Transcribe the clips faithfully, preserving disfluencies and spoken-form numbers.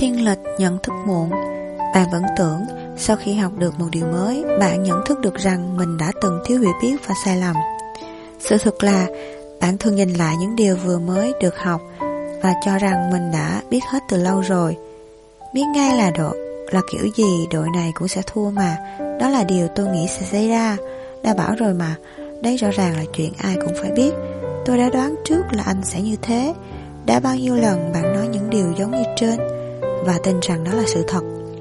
Thiên lệch nhận thức muộn. Bạn vẫn tưởng sau khi học được một điều mới, bạn nhận thức được rằng mình đã từng thiếu hiểu biết và sai lầm. Sự thật là bạn thường nhìn lại những điều vừa mới được học và cho rằng mình đã biết hết từ lâu rồi. Biết ngay là độ là kiểu gì đội này cũng sẽ thua mà. Đó là điều tôi nghĩ sẽ xảy ra. Đã bảo rồi mà. Đây rõ ràng là chuyện ai cũng phải biết. Tôi đã đoán trước là anh sẽ như thế. Đã bao nhiêu lần bạn nói những điều giống như trên và tin rằng đó là sự thật.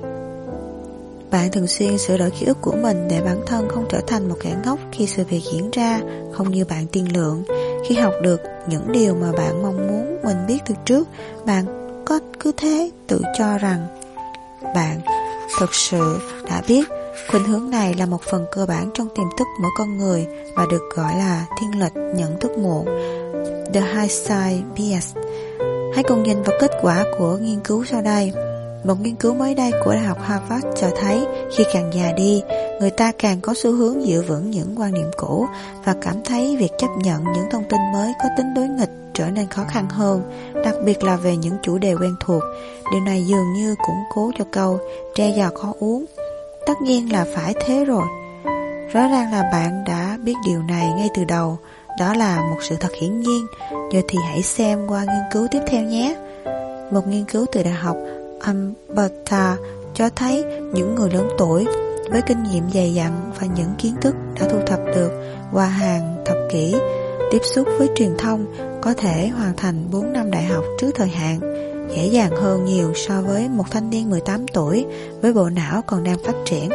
Bạn thường xuyên sửa đổi ký ức của mình để bản thân không trở thành một kẻ ngốc khi sự việc diễn ra không như bạn tiên lượng. Khi học được những điều mà bạn mong muốn mình biết từ trước, bạn có cứ thế tự cho rằng bạn thực sự đã biết. Khuynh hướng này là một phần cơ bản trong tiềm thức mỗi con người và được gọi là thiên lệch nhận thức muộn, The Hindsight Bias. Hãy cùng nhìn vào kết quả của nghiên cứu sau đây. Một nghiên cứu mới đây của Đại học Harvard cho thấy khi càng già đi, người ta càng có xu hướng giữ vững những quan niệm cũ và cảm thấy việc chấp nhận những thông tin mới có tính đối nghịch trở nên khó khăn hơn, đặc biệt là về những chủ đề quen thuộc. Điều này dường như củng cố cho câu tre già khó uống. Tất nhiên là phải thế rồi. Rõ ràng là bạn đã biết điều này ngay từ đầu. Đó là một sự thật hiển nhiên. Giờ thì hãy xem qua nghiên cứu tiếp theo nhé. Một nghiên cứu từ Đại học Alberta cho thấy những người lớn tuổi với kinh nghiệm dày dặn và những kiến thức đã thu thập được qua hàng thập kỷ tiếp xúc với truyền thông có thể hoàn thành bốn năm đại học trước thời hạn, dễ dàng hơn nhiều so với một thanh niên mười tám tuổi với bộ não còn đang phát triển.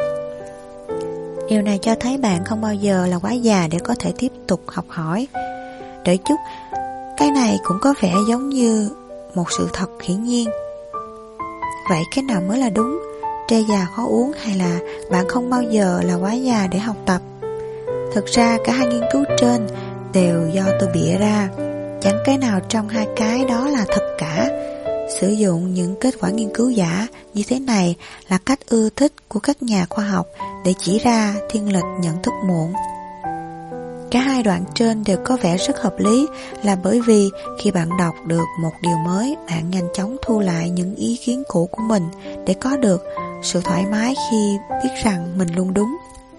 Điều này cho thấy bạn không bao giờ là quá già để có thể tiếp tục học hỏi. Đợi chút, cái này cũng có vẻ giống như một sự thật hiển nhiên. Vậy cái nào mới là đúng? Tre già khó uống hay là bạn không bao giờ là quá già để học tập? Thực ra cả hai nghiên cứu trên đều do tôi bịa ra. Chẳng cái nào trong hai cái đó là thật cả. Sử dụng những kết quả nghiên cứu giả như thế này là cách ưa thích của các nhà khoa học để chỉ ra thiên lệch nhận thức muộn. Cả hai đoạn trên đều có vẻ rất hợp lý là bởi vì khi bạn đọc được một điều mới, bạn nhanh chóng thu lại những ý kiến cũ của mình để có được sự thoải mái khi biết rằng mình luôn đúng.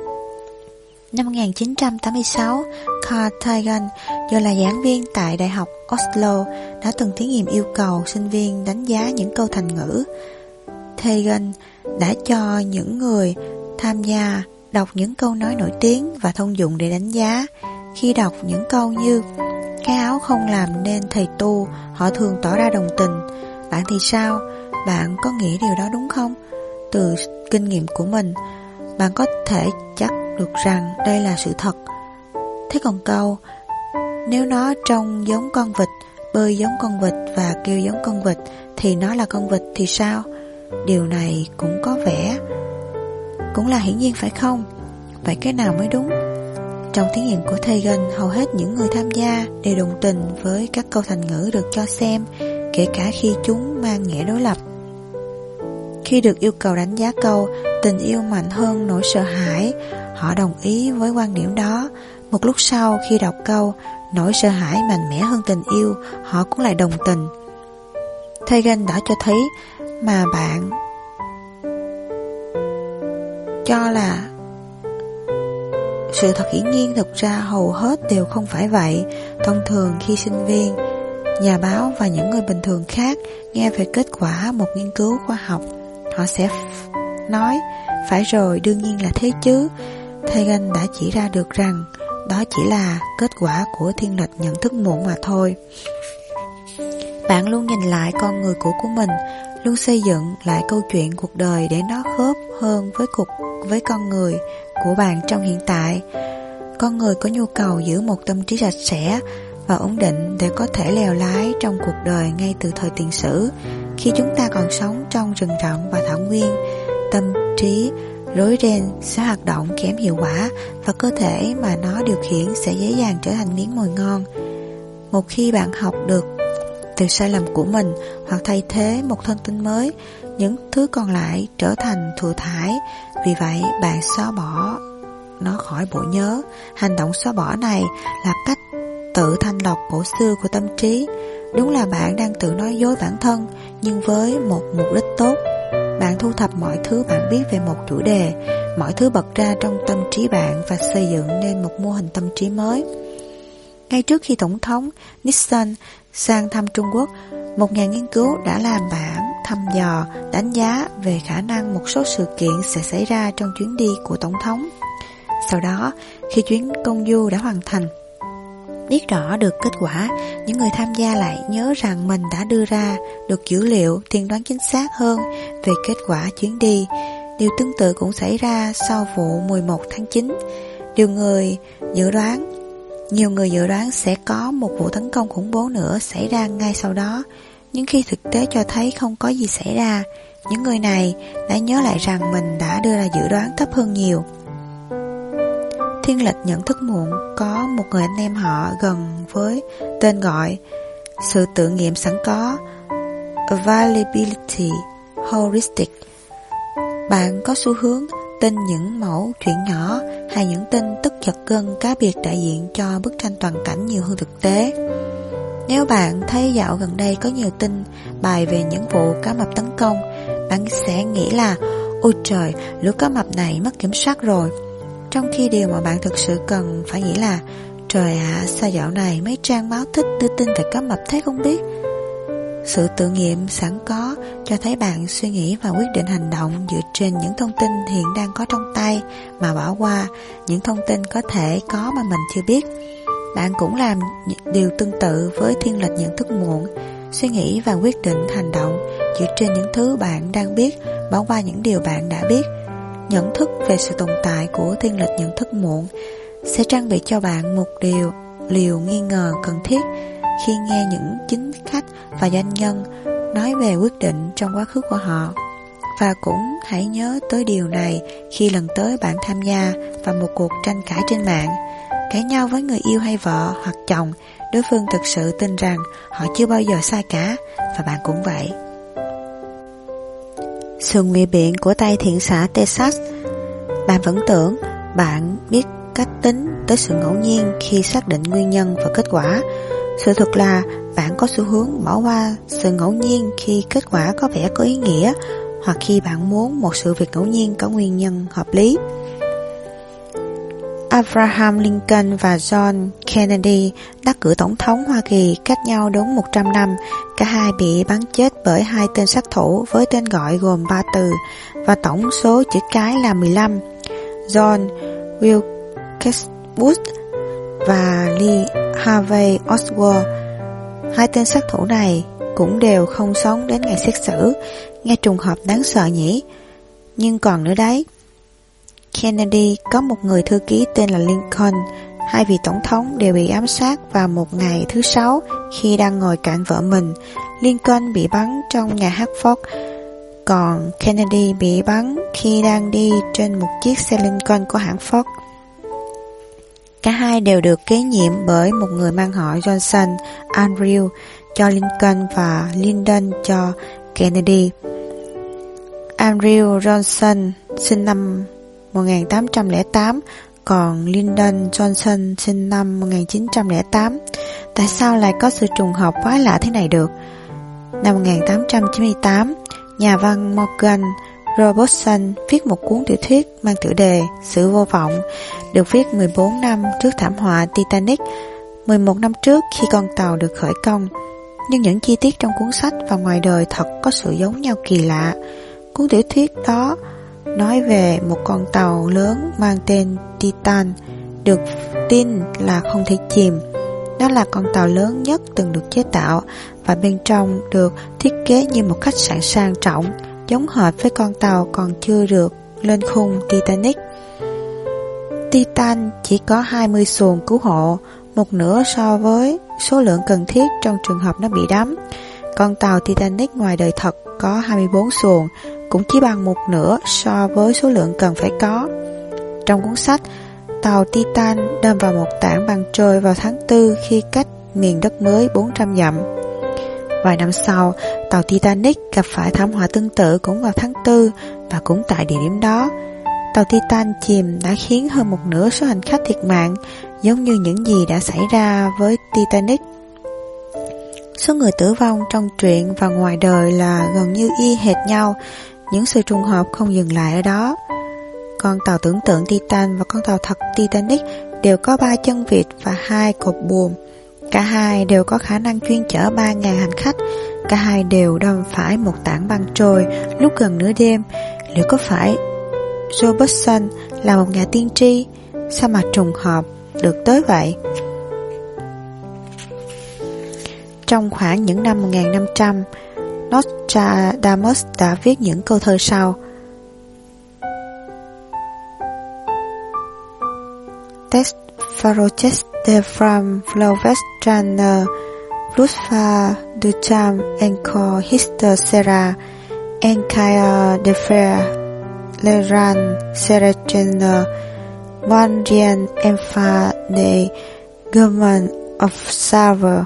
Năm một nghìn chín trăm tám mươi sáu, Carl Sagan, do là giảng viên tại Đại học Oslo, đã từng thí nghiệm yêu cầu sinh viên đánh giá những câu thành ngữ. Sagan đã cho những người tham gia đọc những câu nói nổi tiếng và thông dụng để đánh giá. Khi đọc những câu như cái áo không làm nên thầy tu, họ thường tỏ ra đồng tình. Bạn thì sao? Bạn có nghĩ điều đó đúng không? Từ kinh nghiệm của mình, bạn có thể chắc được rằng đây là sự thật. Thế còn câu nếu nó trông giống con vịt, bơi giống con vịt và kêu giống con vịt thì nó là con vịt thì sao? Điều này cũng có vẻ cũng là hiển nhiên phải không? Vậy cái nào mới đúng? Trong thí nghiệm của Sagan, hầu hết những người tham gia đều đồng tình với các câu thành ngữ được cho xem, kể cả khi chúng mang nghĩa đối lập. Khi được yêu cầu đánh giá câu tình yêu mạnh hơn nỗi sợ hãi, họ đồng ý với quan điểm đó. Một lúc sau, khi đọc câu nỗi sợ hãi mạnh mẽ hơn tình yêu, họ cũng lại đồng tình. Sagan đã cho thấy mà bạn cho là sự thật hiển nhiên, thực ra hầu hết đều không phải vậy. Thông thường khi sinh viên, nhà báo và những người bình thường khác nghe về kết quả một nghiên cứu khoa học, họ sẽ nói phải rồi, đương nhiên là thế chứ. Sagan đã chỉ ra được rằng đó chỉ là kết quả của thiên lệch nhận thức muộn mà thôi. Bạn luôn nhìn lại con người cũ của mình, luôn xây dựng lại câu chuyện cuộc đời để nó khớp hơn với cuộc với con người của bạn trong hiện tại. Con người có nhu cầu giữ một tâm trí sạch sẽ và ổn định để có thể lèo lái trong cuộc đời ngay từ thời tiền sử. Khi chúng ta còn sống trong rừng rậm và thảo nguyên, tâm trí rối ren sẽ hoạt động kém hiệu quả và cơ thể mà nó điều khiển sẽ dễ dàng trở thành miếng mồi ngon. Một khi bạn học được từ sai lầm của mình hoặc thay thế một thông tin mới, những thứ còn lại trở thành thừa thãi. Vì vậy bạn xóa bỏ nó khỏi bộ nhớ. Hành động xóa bỏ này là cách tự thanh lọc bộ xưa của tâm trí. Đúng là bạn đang tự nói dối bản thân, nhưng với một mục đích tốt. Bạn thu thập mọi thứ bạn biết về một chủ đề, mọi thứ bật ra trong tâm trí bạn và xây dựng nên một mô hình tâm trí mới. Ngay trước khi Tổng thống Nixon sang thăm Trung Quốc, một nhà nghiên cứu đã làm bản thăm dò đánh giá về khả năng một số sự kiện sẽ xảy ra trong chuyến đi của Tổng thống. Sau đó, khi chuyến công du đã hoàn thành, biết rõ được kết quả, những người tham gia lại nhớ rằng mình đã đưa ra được dữ liệu tiên đoán chính xác hơn về kết quả chuyến đi. Điều tương tự cũng xảy ra sau vụ mười một tháng chín. Điều người dự đoán, nhiều người dự đoán sẽ có một vụ tấn công khủng bố nữa xảy ra ngay sau đó. Nhưng khi thực tế cho thấy không có gì xảy ra, những người này đã nhớ lại rằng mình đã đưa ra dự đoán thấp hơn nhiều. Thiên lệch nhận thức muộn có một người anh em họ gần với tên gọi sự tự nghiệm sẵn có, Availability Heuristic. Bạn có xu hướng tin những mẫu chuyện nhỏ hay những tin tức giật gân cá biệt đại diện cho bức tranh toàn cảnh nhiều hơn thực tế. Nếu bạn thấy dạo gần đây có nhiều tin bài về những vụ cá mập tấn công, bạn sẽ nghĩ là ôi trời, lũ cá mập này mất kiểm soát rồi. Trong khi điều mà bạn thực sự cần phải nghĩ là trời ạ, à, sao dạo này mấy trang báo thích đưa tin về cá mập thế không biết. Sự tự nghiệm sẵn có cho thấy bạn suy nghĩ và quyết định hành động dựa trên những thông tin hiện đang có trong tay mà bỏ qua những thông tin có thể có mà mình chưa biết. Bạn cũng làm điều tương tự với thiên lệch nhận thức muộn, suy nghĩ và quyết định hành động dựa trên những thứ bạn đang biết, bỏ qua những điều bạn đã biết. Nhận thức về sự tồn tại của thiên lệch nhận thức muộn sẽ trang bị cho bạn một điều liều nghi ngờ cần thiết khi nghe những chính khách và doanh nhân nói về quyết định trong quá khứ của họ. Và cũng hãy nhớ tới điều này khi lần tới bạn tham gia vào một cuộc tranh cãi trên mạng, cãi nhau với người yêu hay vợ hoặc chồng, đối phương thực sự tin rằng họ chưa bao giờ sai cả, và bạn cũng vậy. Sự ngụy biện của tay thiện xã Texas. Bạn vẫn tưởng bạn biết cách tính tới sự ngẫu nhiên khi xác định nguyên nhân và kết quả. Sự thật là bạn có xu hướng bỏ qua sự ngẫu nhiên khi kết quả có vẻ có ý nghĩa, hoặc khi bạn muốn một sự việc ngẫu nhiên có nguyên nhân hợp lý. Abraham Lincoln và John Kennedy đắc cử tổng thống Hoa Kỳ cách nhau đúng một trăm năm. Cả hai bị bắn chết bởi hai tên sát thủ với tên gọi gồm ba từ và tổng số chữ cái là mười lăm. John Wilkes Booth và Lee Harvey Oswald. Hai tên sát thủ này cũng đều không sống đến ngày xét xử. Nghe trùng hợp đáng sợ nhỉ? Nhưng còn nữa đấy. Kennedy có một người thư ký tên là Lincoln. Hai vị tổng thống đều bị ám sát vào một ngày thứ sáu khi đang ngồi cạnh vợ mình. Lincoln bị bắn trong nhà hát Ford, còn Kennedy bị bắn khi đang đi trên một chiếc xe Lincoln của hãng Ford. Cả hai đều được kế nhiệm bởi một người mang họ Johnson, Andrew cho Lincoln và Lyndon cho Kennedy. Andrew Johnson sinh năm một nghìn tám trăm lẻ tám, còn Lyndon Johnson sinh năm một nghìn chín trăm lẻ tám. Tại sao lại có sự trùng hợp quá lạ thế này được? Năm một nghìn tám trăm chín mươi tám, nhà văn Morgan Robertson viết một cuốn tiểu thuyết mang tựa đề Sự vô vọng, được viết mười bốn năm trước thảm họa Titanic, mười một năm trước khi con tàu được khởi công. Nhưng những chi tiết trong cuốn sách và ngoài đời thật có sự giống nhau kỳ lạ. Cuốn tiểu thuyết đó nói về một con tàu lớn mang tên Titan, được tin là không thể chìm. Đó là con tàu lớn nhất từng được chế tạo, và bên trong được thiết kế như một khách sạn sang trọng, giống hệt với con tàu còn chưa được lên khung Titanic. Titan chỉ có hai mươi xuồng cứu hộ, một nửa so với số lượng cần thiết trong trường hợp nó bị đắm. Con tàu Titanic ngoài đời thật có hai mươi bốn xuồng, cũng chỉ bằng một nửa so với số lượng cần phải có. Trong cuốn sách, tàu Titan đâm vào một tảng băng trôi vào tháng tư khi cách miền đất mới bốn trăm dặm. Vài năm sau, tàu Titanic gặp phải thảm họa tương tự cũng vào tháng tư và cũng tại địa điểm đó. Tàu Titan chìm đã khiến hơn một nửa số hành khách thiệt mạng, giống như những gì đã xảy ra với Titanic. Số người tử vong trong truyện và ngoài đời là gần như y hệt nhau. Những sự trùng hợp không dừng lại ở đó. Con tàu tưởng tượng Titan và con tàu thật Titanic đều có ba chân vịt và hai cột buồm. Cả hai đều có khả năng chuyên chở ba nghìn hành khách. Cả hai đều đâm phải một tảng băng trôi lúc gần nửa đêm. Liệu có phải Robertson là một nhà tiên tri? Sao mà trùng hợp được tới vậy? Trong khoảng những năm một nghìn năm trăm, Nostradamus đã viết những câu thơ sau: Text Faroches de Fram Flovestran Plusfa Ducham Enco Hister Sera Enkaya de Fer Leran Serechen Mondrian Empha de Government of Salver.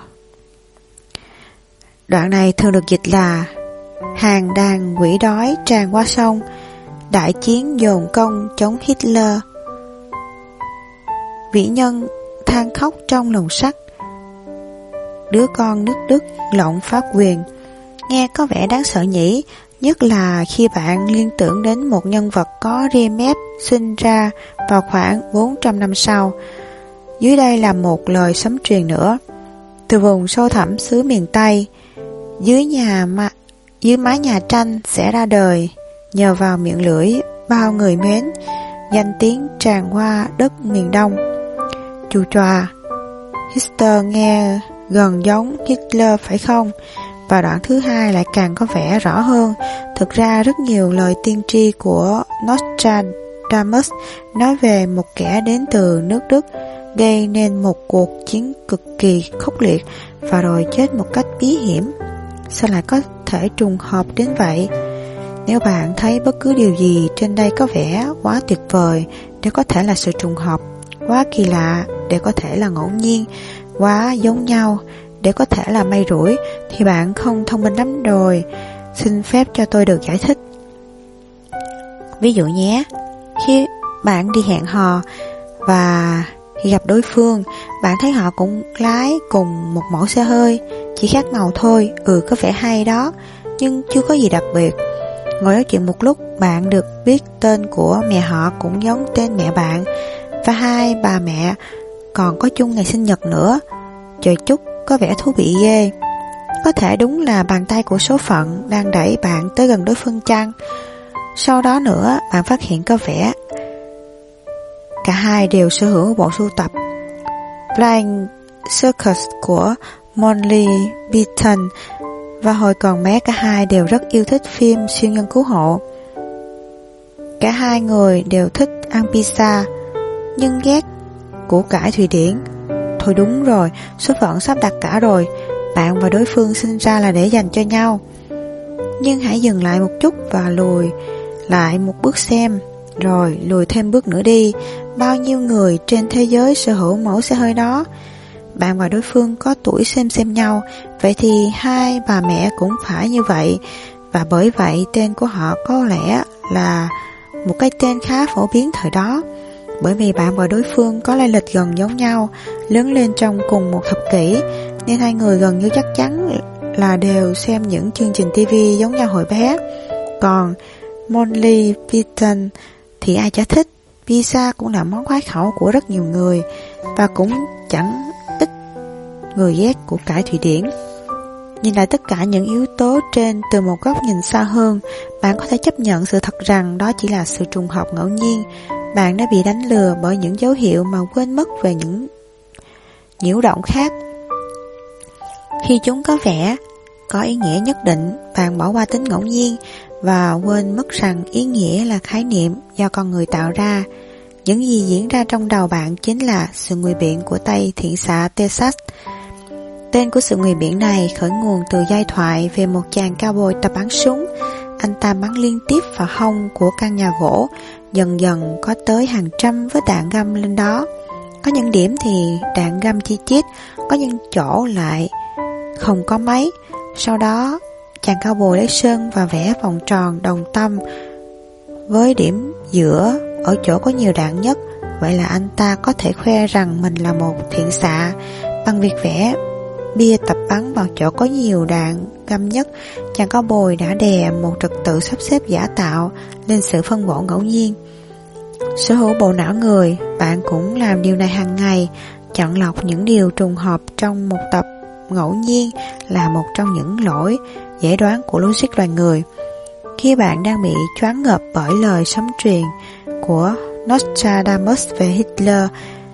Đoạn này thường được dịch là: hàng đàn quỷ đói tràn qua sông, đại chiến dồn công chống Hitler. Vĩ nhân than khóc trong lồng sắt, đứa con nước Đức lộng pháp quyền. Nghe có vẻ đáng sợ nhỉ, nhất là khi bạn liên tưởng đến một nhân vật có ria mép sinh ra vào khoảng bốn trăm năm sau. Dưới đây là một lời sấm truyền nữa. Từ vùng sâu thẳm xứ miền Tây, dưới nhà ma, dưới mái nhà tranh sẽ ra đời, nhờ vào miệng lưỡi bao người mến, danh tiếng tràn qua đất miền Đông. Chù chòa, Hitler nghe gần giống Hitler phải không? Và đoạn thứ hai lại càng có vẻ rõ hơn. Thực ra rất nhiều lời tiên tri của Nostradamus nói về một kẻ đến từ nước Đức, gây nên một cuộc chiến cực kỳ khốc liệt và rồi chết một cách bí hiểm. Sao lại có thể trùng hợp đến vậy? Nếu bạn thấy bất cứ điều gì trên đây có vẻ quá tuyệt vời để có thể là sự trùng hợp, quá kỳ lạ để có thể là ngẫu nhiên, quá giống nhau để có thể là may rủi, thì bạn không thông minh lắm rồi. Xin phép cho tôi được giải thích. Ví dụ nhé, khi bạn đi hẹn hò và khi gặp đối phương, bạn thấy họ cũng lái cùng một mẫu xe hơi, chỉ khác màu thôi. Ừ, có vẻ hay đó, nhưng chưa có gì đặc biệt. Ngồi nói chuyện một lúc, bạn được biết tên của mẹ họ cũng giống tên mẹ bạn, và hai bà mẹ còn có chung ngày sinh nhật nữa. Trời chúc, có vẻ thú vị ghê. Có thể đúng là bàn tay của số phận đang đẩy bạn tới gần đối phương chăng? Sau đó nữa, bạn phát hiện có vẻ cả hai đều sở hữu bộ sưu tập Flying Circus của Monty Python, và hồi còn bé cả hai đều rất yêu thích phim siêu nhân cứu hộ. Cả hai người đều thích ăn pizza, nhưng ghét củ cải Thụy Điển. Thôi đúng rồi, số phận sắp đặt cả rồi. Bạn và đối phương sinh ra là để dành cho nhau. Nhưng hãy dừng lại một chút và lùi lại một bước xem, rồi lùi thêm bước nữa đi. Bao nhiêu người trên thế giới sở hữu mẫu xe hơi đó? Bạn và đối phương có tuổi xem xem nhau, vậy thì hai bà mẹ cũng phải như vậy. Và bởi vậy tên của họ có lẽ là một cái tên khá phổ biến thời đó. Bởi vì bạn và đối phương có lai lịch gần giống nhau, lớn lên trong cùng một thập kỷ, nên hai người gần như chắc chắn là đều xem những chương trình ti vi giống nhau hồi bé. Còn Monty Python thì ai chả thích. Pizza cũng là món khoái khẩu của rất nhiều người, và cũng chẳng ít người ghét củ cải Thụy Điển. Nhìn lại tất cả những yếu tố trên từ một góc nhìn xa hơn, bạn có thể chấp nhận sự thật rằng đó chỉ là sự trùng hợp ngẫu nhiên. Bạn đã bị đánh lừa bởi những dấu hiệu mà quên mất về những nhiễu động khác. Khi chúng có vẻ có ý nghĩa nhất định, bạn bỏ qua tính ngẫu nhiên và quên mất rằng ý nghĩa là khái niệm do con người tạo ra. Những gì diễn ra trong đầu bạn chính là sự ngụy biện của tay thiện xạ Texas. Tên của sự ngụy biện này khởi nguồn từ giai thoại về một chàng cao bồi tập bắn súng. Anh ta bắn liên tiếp vào hông của căn nhà gỗ, dần dần có tới hàng trăm vết đạn găm lên đó. Có những điểm thì đạn găm chi chít, có những chỗ lại không có mấy. Sau đó, chàng cao bồi lấy sơn và vẽ vòng tròn đồng tâm với điểm giữa ở chỗ có nhiều đạn nhất. Vậy là anh ta có thể khoe rằng mình là một thiện xạ bằng việc vẽ bia tập bắn vào chỗ có nhiều đạn găm nhất, chàng cao bồi đã đè một trật tự sắp xếp giả tạo lên sự phân bổ ngẫu nhiên. Sở hữu bộ não người, bạn cũng làm điều này hàng ngày. Chọn lọc những điều trùng hợp trong một tập ngẫu nhiên là một trong những lỗi dễ đoán của logic loài người. Khi bạn đang bị choáng ngợp bởi lời sấm truyền của Nostradamus về Hitler,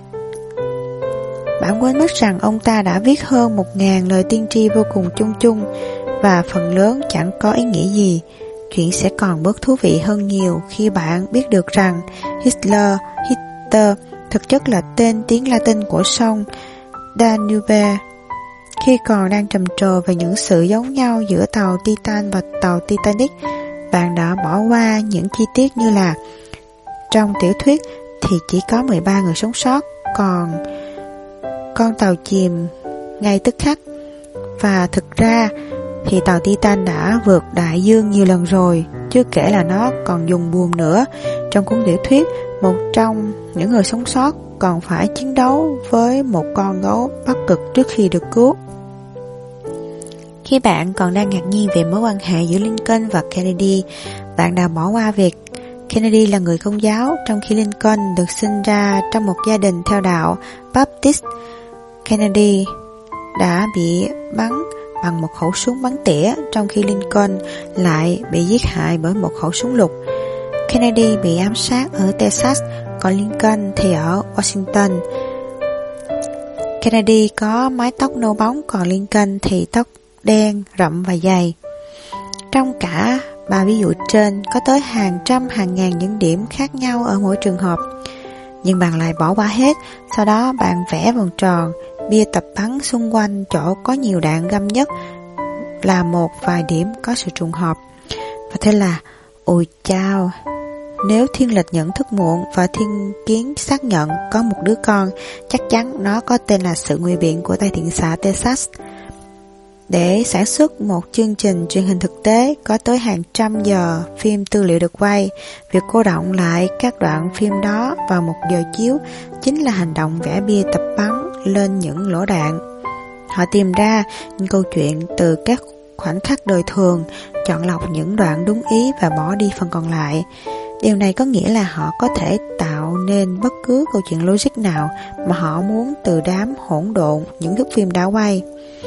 bạn quên mất rằng ông ta đã viết hơn một ngàn lời tiên tri vô cùng chung chung và phần lớn chẳng có ý nghĩa gì. Chuyện sẽ còn bớt thú vị hơn nhiều khi bạn biết được rằng Hitler, Hitler thực chất là tên tiếng Latin của sông Danube. Khi còn đang trầm trồ về những sự giống nhau giữa tàu Titan và tàu Titanic, bạn đã bỏ qua những chi tiết như là trong tiểu thuyết thì chỉ có mười ba người sống sót, còn con tàu chìm ngay tức khắc. Và thực ra thì tàu Titan đã vượt đại dương nhiều lần rồi, chưa kể là nó còn dùng buồm nữa. Trong cuốn tiểu thuyết, một trong những người sống sót còn phải chiến đấu với một con gấu Bắc Cực trước khi được cứu. Khi bạn còn đang ngạc nhiên về mối quan hệ giữa Lincoln và Kennedy, bạn đã bỏ qua việc Kennedy là người Công giáo, trong khi Lincoln được sinh ra trong một gia đình theo đạo Baptist. Kennedy đã bị bắn bằng một khẩu súng bắn tỉa, trong khi Lincoln lại bị giết hại bởi một khẩu súng lục. Kennedy bị ám sát ở Texas, còn Lincoln thì ở Washington. Kennedy có mái tóc nâu bóng, còn Lincoln thì tóc đen, rậm và dày. Trong cả ba ví dụ trên, có tới hàng trăm hàng ngàn những điểm khác nhau ở mỗi trường hợp. Nhưng bạn lại bỏ qua hết. Sau đó bạn vẽ vòng tròn bia tập bắn xung quanh chỗ có nhiều đạn găm nhất là một vài điểm có sự trùng hợp. Và thế là, ôi chao, nếu thiên lịch nhận thức muộn và thiên kiến xác nhận có một đứa con, chắc chắn nó có tên là sự nguy biện của tay thiện xạ Texas. Để sản xuất một chương trình truyền hình thực tế có tới hàng trăm giờ phim tư liệu được quay, việc cô đọng lại các đoạn phim đó vào một giờ chiếu chính là hành động vẽ bia tập bắn lên những lỗ đạn. Họ tìm ra những câu chuyện từ các khoảnh khắc đời thường, chọn lọc những đoạn đúng ý và bỏ đi phần còn lại. Điều này có nghĩa là họ có thể tạo nên bất cứ câu chuyện logic nào mà họ muốn từ đám hỗn độn những thước phim đã quay.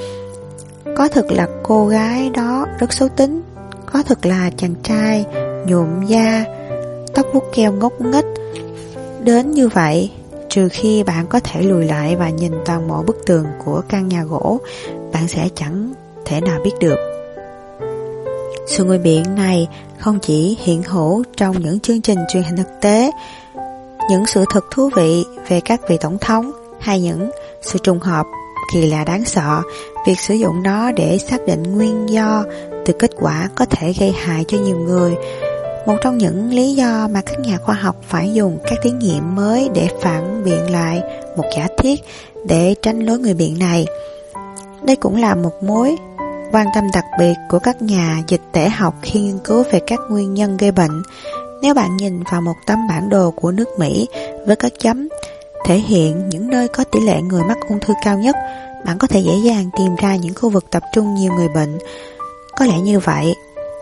Có thực là cô gái đó rất xấu tính, có thực là chàng trai nhuộm da, tóc vuốt keo ngốc nghếch đến như vậy. Trừ khi bạn có thể lùi lại và nhìn toàn bộ bức tường của căn nhà gỗ, bạn sẽ chẳng thể nào biết được. Sự ngụy biện này không chỉ hiện hữu trong những chương trình truyền hình thực tế, những sự thật thú vị về các vị tổng thống hay những sự trùng hợp kỳ lạ đáng sợ. Việc sử dụng nó để xác định nguyên do từ kết quả có thể gây hại cho nhiều người. Một trong những lý do mà các nhà khoa học phải dùng các thí nghiệm mới để phản biện lại một giả thiết để tránh lối ngụy biện này. Đây cũng là một mối quan tâm đặc biệt của các nhà dịch tễ học khi nghiên cứu về các nguyên nhân gây bệnh. Nếu bạn nhìn vào một tấm bản đồ của nước Mỹ với các chấm thể hiện những nơi có tỷ lệ người mắc ung thư cao nhất, bạn có thể dễ dàng tìm ra những khu vực tập trung nhiều người bệnh. Có lẽ như vậy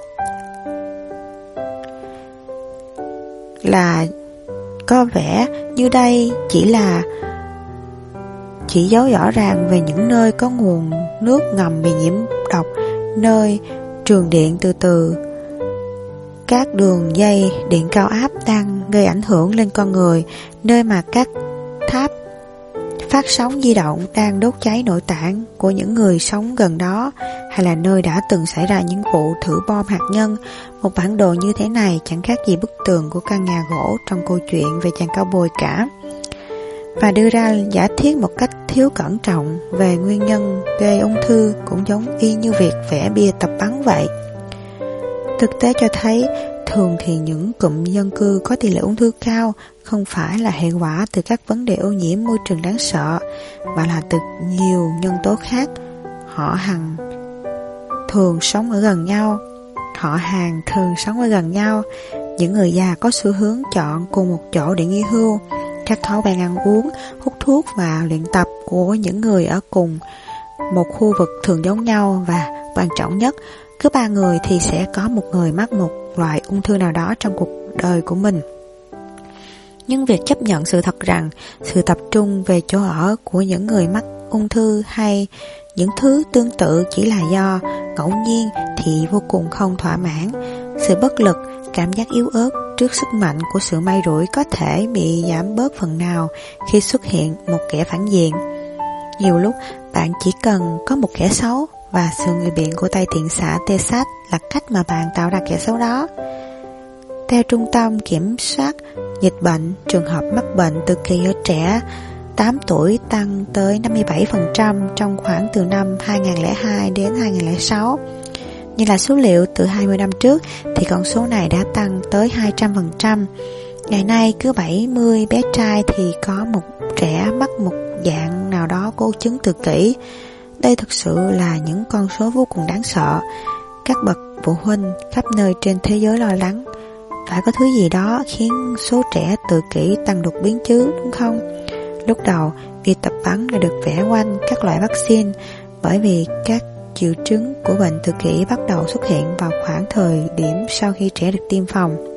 là có vẻ như đây chỉ là chỉ dấu rõ ràng về những nơi có nguồn nước ngầm bị nhiễm độc, nơi trường điện từ từ các đường dây điện cao áp đang gây ảnh hưởng lên con người, nơi mà các tháp phát sóng di động đang đốt cháy nội tạng của những người sống gần đó, hay là nơi đã từng xảy ra những vụ thử bom hạt nhân. Một bản đồ như thế này chẳng khác gì bức tường của căn nhà gỗ trong câu chuyện về chàng cao bồi cả. Và đưa ra giả thiết một cách thiếu cẩn trọng về nguyên nhân gây ung thư cũng giống y như việc vẽ bia tập bắn vậy. Thực tế cho thấy, thường thì những cụm dân cư có tỷ lệ ung thư cao không phải là hệ quả từ các vấn đề ô nhiễm môi trường đáng sợ, mà là từ nhiều nhân tố khác. Họ hàng thường sống ở gần nhau, họ hàng thường sống ở gần nhau. Những người già có xu hướng chọn cùng một chỗ để nghỉ hưu. Các thói quen ăn uống, hút thuốc và luyện tập của những người ở cùng một khu vực thường giống nhau, và quan trọng nhất, cứ ba người thì sẽ có một người mắc một loại ung thư nào đó trong cuộc đời của mình. Nhưng việc chấp nhận sự thật rằng sự tập trung về chỗ ở của những người mắc ung thư hay những thứ tương tự chỉ là do ngẫu nhiên thì vô cùng không thỏa mãn. Sự bất lực, cảm giác yếu ớt trước sức mạnh của sự may rủi có thể bị giảm bớt phần nào khi xuất hiện một kẻ phản diện. Nhiều lúc bạn chỉ cần có một kẻ xấu, và sự người biện của tay thiện xạ Texas là cách mà bạn tạo ra kẻ xấu đó. Theo Trung tâm Kiểm soát Dịch bệnh, trường hợp mắc bệnh tự kỷ ở trẻ tám tuổi tăng tới năm mươi bảy phần trăm trong khoảng từ năm hai nghìn không trăm lẻ hai đến hai nghìn không trăm lẻ sáu. Như là số liệu từ hai mươi năm trước thì con số này đã tăng tới hai trăm phần trăm. Ngày nay cứ bảy mươi bé trai thì có một trẻ mắc một dạng nào đó của chứng tự kỷ. Đây thực sự là những con số vô cùng đáng sợ. Các bậc phụ huynh khắp nơi trên thế giới lo lắng phải có thứ gì đó khiến số trẻ tự kỷ tăng đột biến chứ, đúng không? Lúc đầu, việc tập bắn đã được vẽ quanh các loại vaccine, bởi vì các triệu chứng của bệnh tự kỷ bắt đầu xuất hiện vào khoảng thời điểm sau khi trẻ được tiêm phòng.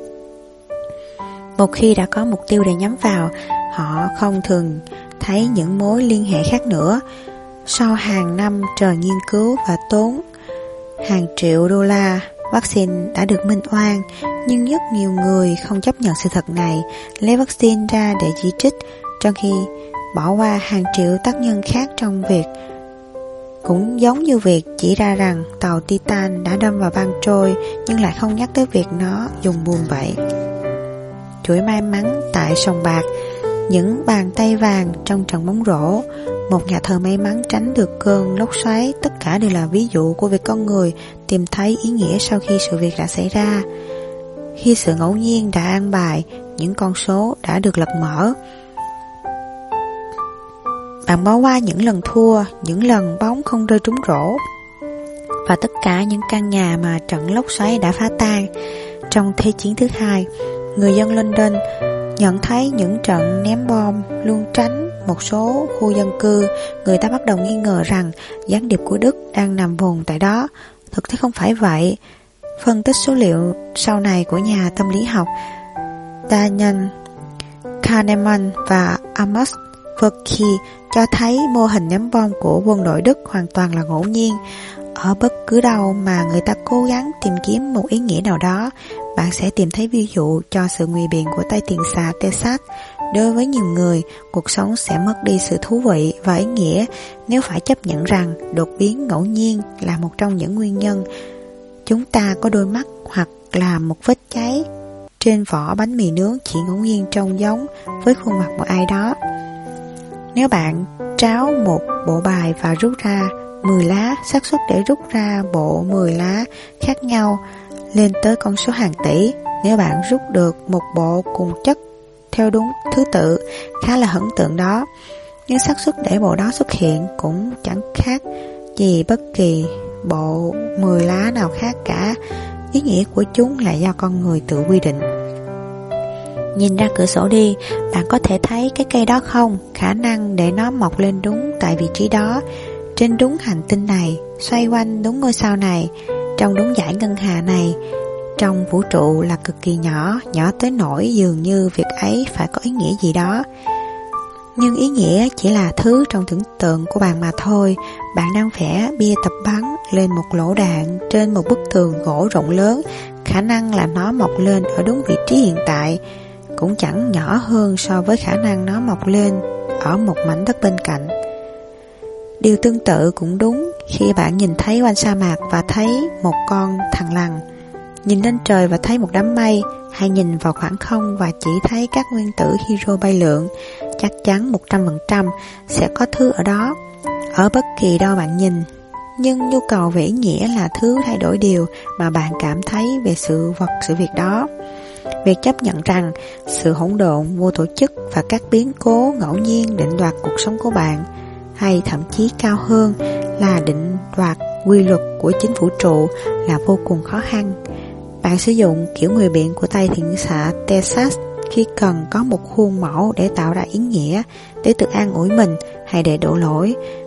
Một khi đã có mục tiêu để nhắm vào, họ không thường thấy những mối liên hệ khác nữa. Sau hàng năm trời nghiên cứu và tốn hàng triệu đô la, vaccine đã được minh oan, nhưng rất nhiều người không chấp nhận sự thật này, lấy vaccine ra để chỉ trích, trong khi bỏ qua hàng triệu tác nhân khác trong việc. Cũng giống như việc chỉ ra rằng tàu Titan đã đâm vào băng trôi, nhưng lại không nhắc tới việc nó dùng buồm vậy. Chuỗi may mắn tại sòng bạc, những bàn tay vàng trong trận bóng rổ, một nhà thờ may mắn tránh được cơn lốc xoáy, tất cả đều là ví dụ của việc con người tìm thấy ý nghĩa sau khi sự việc đã xảy ra. Khi sự ngẫu nhiên đã an bài, những con số đã được lật mở. Bạn bỏ qua những lần thua, những lần bóng không rơi trúng rổ, và tất cả những căn nhà mà trận lốc xoáy đã phá tan. Trong Thế chiến thứ hai, người dân London nhận thấy những trận ném bom luôn tránh một số khu dân cư. Người ta bắt đầu nghi ngờ rằng gián điệp của Đức đang nằm vùng tại đó. Thực tế không phải vậy. Phân tích số liệu sau này của nhà tâm lý học Daniel Kahneman và Amos Tversky cho thấy mô hình ném bom của quân đội Đức hoàn toàn là ngẫu nhiên. Ở bất cứ đâu mà người ta cố gắng tìm kiếm một ý nghĩa nào đó, bạn sẽ tìm thấy ví dụ cho sự ngụy biện của tay tiền xạ Texas. Đối với nhiều người, cuộc sống sẽ mất đi sự thú vị và ý nghĩa nếu phải chấp nhận rằng đột biến ngẫu nhiên là một trong những nguyên nhân. Chúng ta có đôi mắt hoặc là một vết cháy trên vỏ bánh mì nướng chỉ ngẫu nhiên trông giống với khuôn mặt một ai đó. Nếu bạn tráo một bộ bài và rút ra mười lá, xác suất để rút ra bộ mười lá khác nhau lên tới con số hàng tỷ. Nếu bạn rút được một bộ cùng chất theo đúng thứ tự khá là ấn tượng đó, nhưng xác suất để bộ đó xuất hiện cũng chẳng khác gì bất kỳ bộ mười lá nào khác cả. Ý nghĩa của chúng là do con người tự quy định. Nhìn ra cửa sổ đi, bạn có thể thấy cái cây đó không? Khả năng để nó mọc lên đúng tại vị trí đó, trên đúng hành tinh này, xoay quanh đúng ngôi sao này, trong đúng dải ngân hà này, trong vũ trụ là cực kỳ nhỏ, nhỏ tới nỗi dường như việc ấy phải có ý nghĩa gì đó. Nhưng ý nghĩa chỉ là thứ trong tưởng tượng của bạn mà thôi. Bạn đang vẽ bia tập bắn lên một lỗ đạn trên một bức tường gỗ rộng lớn, khả năng là nó mọc lên ở đúng vị trí hiện tại cũng chẳng nhỏ hơn so với khả năng nó mọc lên ở một mảnh đất bên cạnh. Điều tương tự cũng đúng khi bạn nhìn thấy quanh sa mạc và thấy một con thằn lằn, nhìn lên trời và thấy một đám mây, hay nhìn vào khoảng không và chỉ thấy các nguyên tử hydro bay lượn. Chắc chắn một trăm phần trăm sẽ có thứ ở đó, ở bất kỳ đâu bạn nhìn. Nhưng nhu cầu về ý nghĩa là thứ thay đổi điều mà bạn cảm thấy về sự vật sự việc đó. Việc chấp nhận rằng sự hỗn độn, vô tổ chức và các biến cố ngẫu nhiên định đoạt cuộc sống của bạn, hay thậm chí cao hơn là định đoạt quy luật của chính vũ trụ, là vô cùng khó khăn. Bạn sử dụng kiểu người biện của tay thiện xạ Texas khi cần có một khuôn mẫu để tạo ra ý nghĩa, để tự an ủi mình hay để đổ lỗi.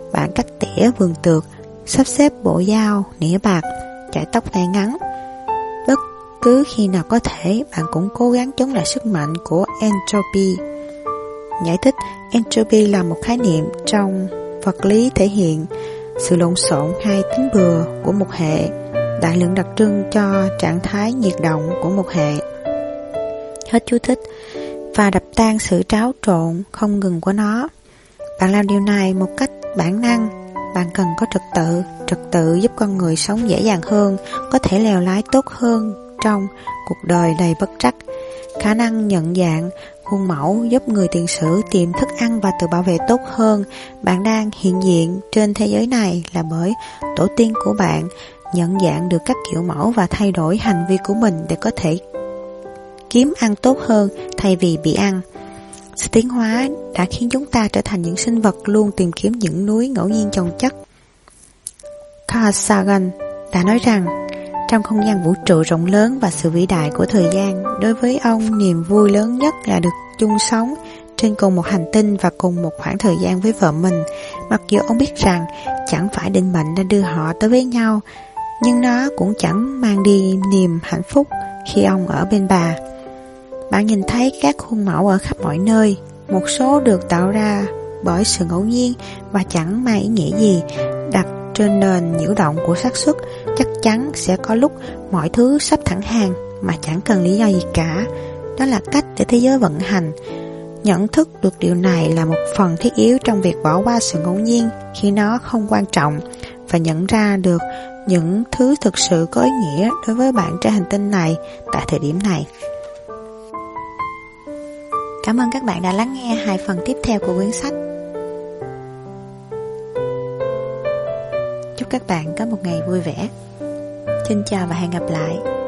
bạn cắt tỉa vườn tược, sắp xếp bộ dao, nĩa bạc, chải tóc tay ngắn. Bất cứ khi nào có thể, bạn cũng cố gắng chống lại sức mạnh của entropy. Giải thích, entropy là một khái niệm trong vật lý thể hiện sự lộn xộn hay tính bừa của một hệ, đại lượng đặc trưng cho trạng thái nhiệt động của một hệ. Hết chú thích. Và đập tan sự tráo trộn không ngừng của nó. Bạn làm điều này một cách bản năng. Bạn cần có trật tự. Trật tự giúp con người sống dễ dàng hơn, có thể lèo lái tốt hơn trong cuộc đời đầy bất trắc. Khả năng nhận dạng, khuôn mẫu giúp người tiền sử tìm thức ăn và tự bảo vệ tốt hơn. Bạn đang hiện diện trên thế giới này là bởi tổ tiên của bạn nhận dạng được các kiểu mẫu và thay đổi hành vi của mình để có thể kiếm ăn tốt hơn thay vì bị ăn. Sự tiến hóa đã khiến chúng ta trở thành những sinh vật luôn tìm kiếm những núi ngẫu nhiên chồng chất. Carl Sagan đã nói rằng, trong không gian vũ trụ rộng lớn và sự vĩ đại của thời gian, đối với ông niềm vui lớn nhất là được chung sống trên cùng một hành tinh và cùng một khoảng thời gian với vợ mình. Mặc dù ông biết rằng chẳng phải định mệnh đã đưa họ tới với nhau, nhưng nó cũng chẳng mang đi niềm hạnh phúc khi ông ở bên bà. Bạn nhìn thấy các khuôn mẫu ở khắp mọi nơi, một số được tạo ra bởi sự ngẫu nhiên và chẳng mang ý nghĩa gì. Đặt trên nền nhiễu động của xác suất, chắc chắn sẽ có lúc mọi thứ sắp thẳng hàng mà chẳng cần lý do gì cả. Đó là cách để thế giới vận hành. Nhận thức được điều này là một phần thiết yếu trong việc bỏ qua sự ngẫu nhiên khi nó không quan trọng, và nhận ra được những thứ thực sự có ý nghĩa đối với bạn trên hành tinh này tại thời điểm này. Cảm ơn các bạn đã lắng nghe hai phần tiếp theo của quyển sách. Chúc các bạn có một ngày vui vẻ. Xin chào và hẹn gặp lại.